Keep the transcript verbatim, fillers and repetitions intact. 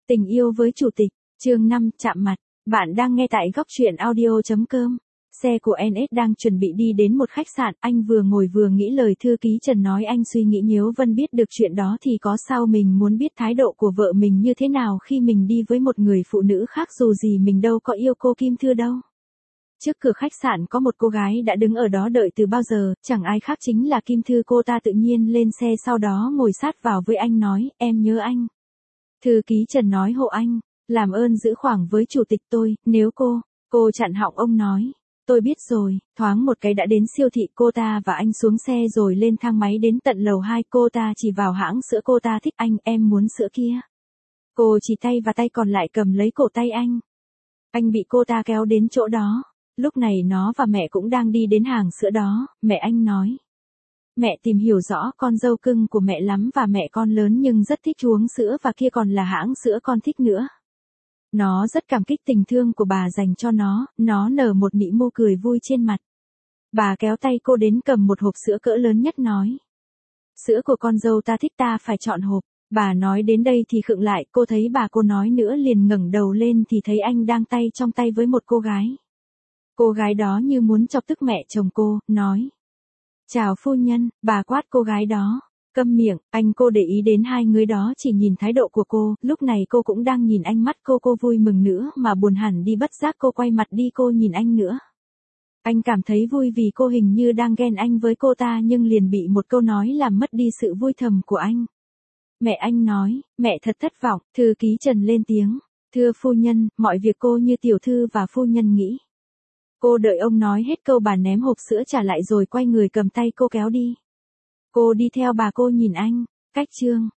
Tình yêu với chủ tịch, chương năm, chạm mặt. Bạn đang nghe tại góc truyện audio chấm com. Xe của en ét đang chuẩn bị đi đến một khách sạn, anh vừa ngồi vừa nghĩ lời thư ký Trần nói. Anh suy nghĩ nếu Vân biết được chuyện đó thì có sao, mình muốn biết thái độ của vợ mình như thế nào khi mình đi với một người phụ nữ khác, dù gì mình đâu có yêu cô Kim Thư đâu. Trước cửa khách sạn có một cô gái đã đứng ở đó đợi từ bao giờ, chẳng ai khác chính là Kim Thư. Cô ta tự nhiên lên xe, sau đó ngồi sát vào với anh nói, em nhớ anh. Thư ký Trần nói, hộ anh, làm ơn giữ khoảng với chủ tịch tôi, nếu cô, cô chặn họng ông nói. Tôi biết rồi, thoáng một cái đã đến siêu thị. Cô ta và anh xuống xe rồi lên thang máy đến tận lầu hai. Cô ta chỉ vào hãng sữa cô ta thích. Anh, em muốn sữa kia. Cô chỉ tay và tay còn lại cầm lấy cổ tay anh. Anh bị cô ta kéo đến chỗ đó. Lúc này nó và mẹ cũng đang đi đến hàng sữa đó. Mẹ anh nói. Mẹ tìm hiểu rõ con dâu cưng của mẹ lắm và mẹ con lớn nhưng rất thích uống sữa và kia còn là hãng sữa con thích nữa. Nó rất cảm kích tình thương của bà dành cho nó, nó nở một nụ mô cười vui trên mặt. Bà kéo tay cô đến cầm một hộp sữa cỡ lớn nhất nói. Sữa của con dâu ta thích, ta phải chọn hộp. Bà nói đến đây thì khựng lại, cô thấy bà cô nói nữa liền ngẩng đầu lên thì thấy anh đang tay trong tay với một cô gái. Cô gái đó như muốn chọc tức mẹ chồng cô, nói. Chào phu nhân, bà quát cô gái đó. Câm miệng, anh. Cô để ý đến hai người đó chỉ nhìn thái độ của cô, lúc này cô cũng đang nhìn anh, mắt cô cô vui mừng nữa mà buồn hẳn đi, bất giác cô quay mặt đi, cô nhìn anh nữa. Anh cảm thấy vui vì cô hình như đang ghen anh với cô ta nhưng liền bị một câu nói làm mất đi sự vui thầm của anh. Mẹ anh nói, mẹ thật thất vọng. Thư ký Trần lên tiếng. Thưa phu nhân, mọi việc cô như tiểu thư và phu nhân nghĩ. Cô đợi ông nói hết câu bà ném hộp sữa trả lại rồi quay người cầm tay cô kéo đi. Cô đi theo bà, cô nhìn anh. Cách chương